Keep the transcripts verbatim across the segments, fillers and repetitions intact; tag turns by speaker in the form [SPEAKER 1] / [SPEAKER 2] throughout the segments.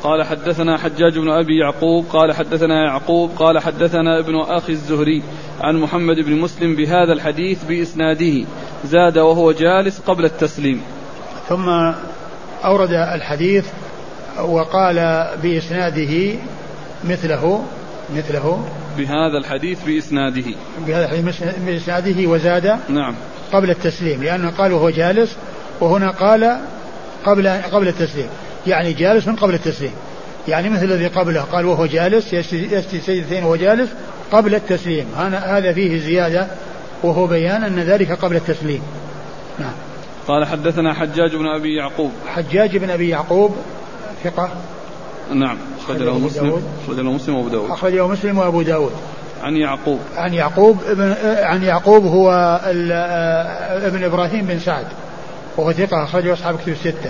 [SPEAKER 1] قال حدثنا حجاج بن أبي يعقوب قال حدثنا يعقوب قال حدثنا ابن أخي الزهري عن محمد بن مسلم بهذا الحديث بإسناده زاد وهو جالس قبل التسليم.
[SPEAKER 2] ثم أورد الحديث وقال بإسناده مثله مثله
[SPEAKER 1] بهذا الحديث بإسناده
[SPEAKER 2] بهذا الحديث بإسناده وزاد
[SPEAKER 1] نعم
[SPEAKER 2] قبل التسليم، لأنه قال وهو جالس، وهنا قال قبل قبل التسليم، يعني جالس من قبل التسليم، يعني مثل الذي قبله قال وهو جالس يسجد سجدتين وهو جالس قبل التسليم، هذا فيه زيادة وهو بيان أن ذلك قبل التسليم. نعم.
[SPEAKER 1] قال حدثنا حجاج بن أبي يعقوب
[SPEAKER 2] حجاج بن أبي يعقوب ثقة
[SPEAKER 1] نعم أخرجه مسلم أخرجه مسلم وأبو داود
[SPEAKER 2] أخرجه مسلم وأبو داود
[SPEAKER 1] عن يعقوب
[SPEAKER 2] عن يعقوب ابن عن يعقوب هو ابن إبراهيم بن سعد وهو ثقة أخرجه أصحاب كتب الستة.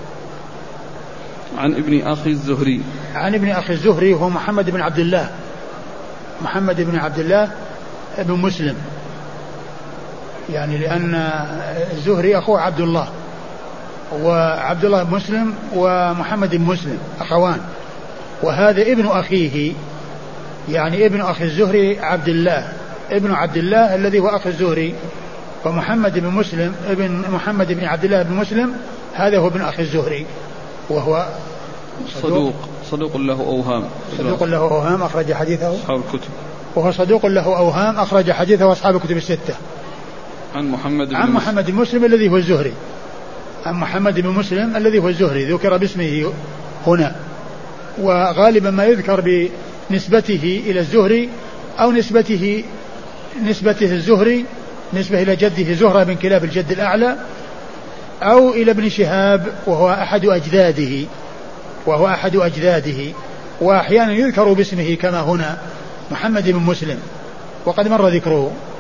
[SPEAKER 1] عن ابن أخي الزهري
[SPEAKER 2] عن ابن أخي الزهري هو محمد بن عبد الله محمد بن عبد الله ابن مسلم، يعني لأن الزهري أخوه عبد الله، وعبد الله بن مسلم ومحمد بن مسلم أخوان، وهذا ابن أخيه، يعني ابن أخي الزهري عبد الله ابن عبد الله الذي هو أخي الزهري، ومحمد بن مسلم ابن محمد بن عبد الله بن مسلم هذا هو ابن أخي الزهري، وهو
[SPEAKER 1] صدوق صدوق له أوهام
[SPEAKER 2] صدوق له أوهام أخرج حديثه
[SPEAKER 1] أصحاب الكتب
[SPEAKER 2] وهو صدوق له أوهام أخرج حديثه أصحاب الكتب الستة.
[SPEAKER 1] عن محمد بن
[SPEAKER 2] عن محمد بن مسلم الذي هو الزهري عن محمد بن مسلم الذي هو الزهري ذكر باسمه هنا، وغالبا ما يذكر بنسبته إلى الزهري أو نسبته نسبته الزهري نسبة إلى جده زهرة بن كلاب الجد الأعلى، أو إلى ابن شهاب وهو أحد أجداده وهو أحد أجداده وأحيانا يذكر باسمه كما هنا محمد بن مسلم، وقد مر ذكره